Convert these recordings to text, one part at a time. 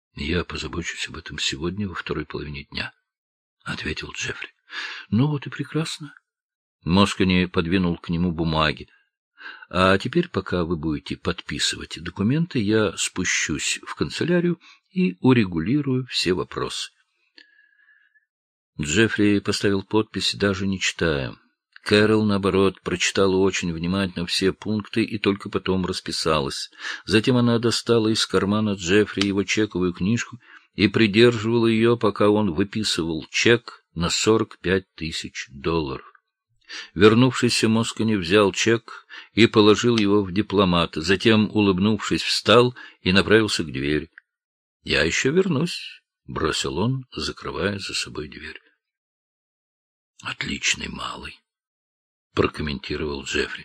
— Я позабочусь об этом сегодня во второй половине дня, — ответил Джеффри. — Ну вот и прекрасно. Москони подвинул к нему бумаги. — А теперь, пока вы будете подписывать документы, я спущусь в канцелярию и урегулирую все вопросы. Джеффри поставил подпись, даже не читая. Кэрол, наоборот, прочитала очень внимательно все пункты и только потом расписалась. Затем она достала из кармана Джеффри его чековую книжку и придерживала ее, пока он выписывал чек на $45 000. Вернувшийся Москони взял чек и положил его в дипломат, затем, улыбнувшись, встал и направился к двери. — Я еще вернусь, — бросил он, закрывая за собой дверь. — Отличный малый, — прокомментировал Джеффри.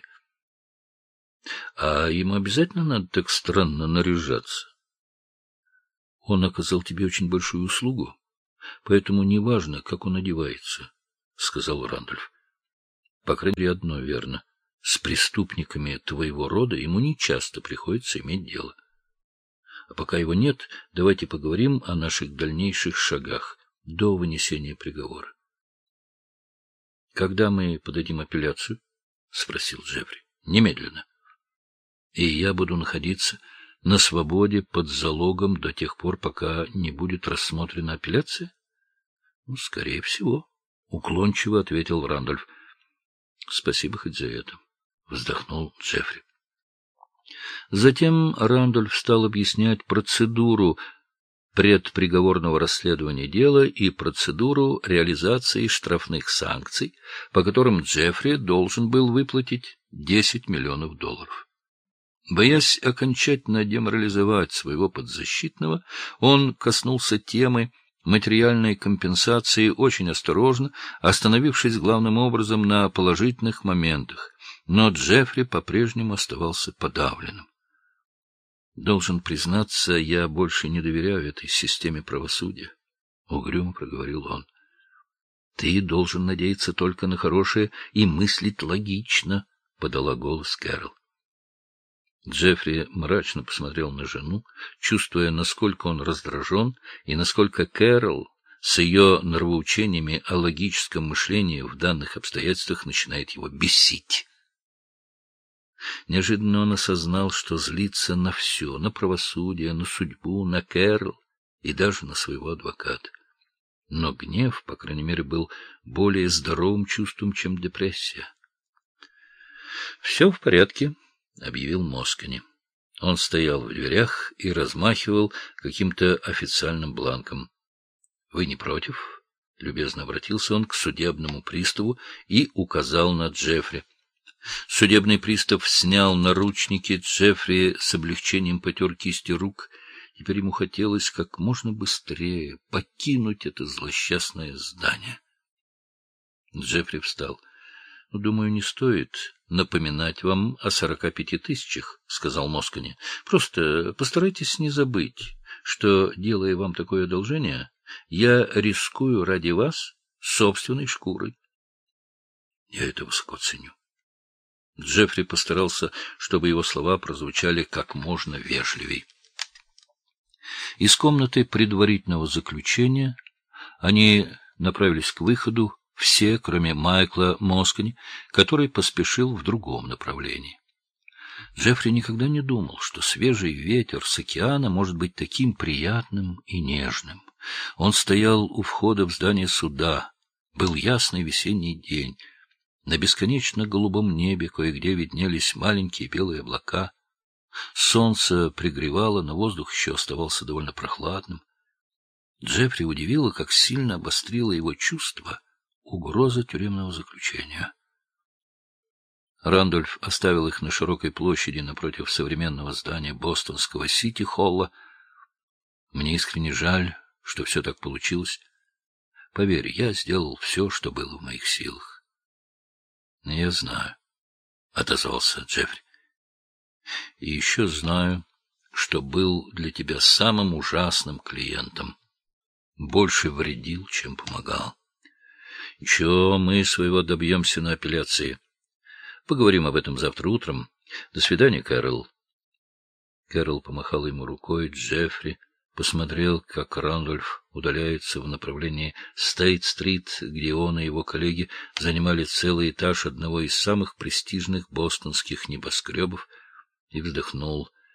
— А ему обязательно надо так странно наряжаться? — Он оказал тебе очень большую услугу, поэтому неважно, как он одевается, — сказал Рандольф. — По крайней мере, одно верно. С преступниками твоего рода ему нечасто приходится иметь дело. А пока его нет, давайте поговорим о наших дальнейших шагах до вынесения приговора. — Когда мы подадим апелляцию? — спросил Джеффри. — Немедленно. — И я буду находиться на свободе под залогом до тех пор, пока не будет рассмотрена апелляция? — Ну, скорее всего, — уклончиво ответил Рандольф. — Спасибо хоть за это, — вздохнул Джеффри. Затем Рандольф стал объяснять процедуру предприговорного расследования дела и процедуру реализации штрафных санкций, по которым Джеффри должен был выплатить $10 миллионов. Боясь окончательно деморализовать своего подзащитного, он коснулся темы материальной компенсации очень осторожно, остановившись главным образом на положительных моментах, но Джеффри по-прежнему оставался подавленным. «Должен признаться, я больше не доверяю этой системе правосудия», — угрюмо проговорил он. «Ты должен надеяться только на хорошее и мыслить логично», — подала голос Кэрол. Джеффри мрачно посмотрел на жену, чувствуя, насколько он раздражен и насколько Кэрол с ее нравоучениями о логическом мышлении в данных обстоятельствах начинает его бесить. Неожиданно он осознал, что злится на все, на правосудие, на судьбу, на Кэрол и даже на своего адвоката. Но гнев, по крайней мере, был более здоровым чувством, чем депрессия. — Все в порядке, — объявил Москони. Он стоял в дверях и размахивал каким-то официальным бланком. — Вы не против? — любезно обратился он к судебному приставу и указал на Джеффри. Судебный пристав снял наручники, Джеффри с облегчением потер кисти рук. Теперь ему хотелось как можно быстрее покинуть это злосчастное здание. Джеффри встал. — Думаю, не стоит напоминать вам о 45 000, — сказал Москони. — Просто постарайтесь не забыть, что, делая вам такое одолжение, я рискую ради вас собственной шкурой. Я это высоко ценю. Джеффри постарался, чтобы его слова прозвучали как можно вежливей. Из комнаты предварительного заключения они направились к выходу, все, кроме Майкла Москони, который поспешил в другом направлении. Джеффри никогда не думал, что свежий ветер с океана может быть таким приятным и нежным. Он стоял у входа в здание суда. Был ясный весенний день. На бесконечно голубом небе кое-где виднелись маленькие белые облака. Солнце пригревало, но воздух еще оставался довольно прохладным. Джеффри удивило, как сильно обострило его чувство угроза тюремного заключения. Рандольф оставил их на широкой площади напротив современного здания бостонского Сити-Холла. Мне искренне жаль, что все так получилось. Поверь, я сделал все, что было в моих силах. — Я знаю, — отозвался Джеффри. — И еще знаю, что был для тебя самым ужасным клиентом. Больше вредил, чем помогал. Еще мы своего добьемся на апелляции. Поговорим об этом завтра утром. До свидания, Кэрол. Кэрол помахала ему рукой, Джеффри посмотрел, как Рандольф удаляется в направлении Стейт-стрит, где он и его коллеги занимали целый этаж одного из самых престижных бостонских небоскребов, и вздохнул.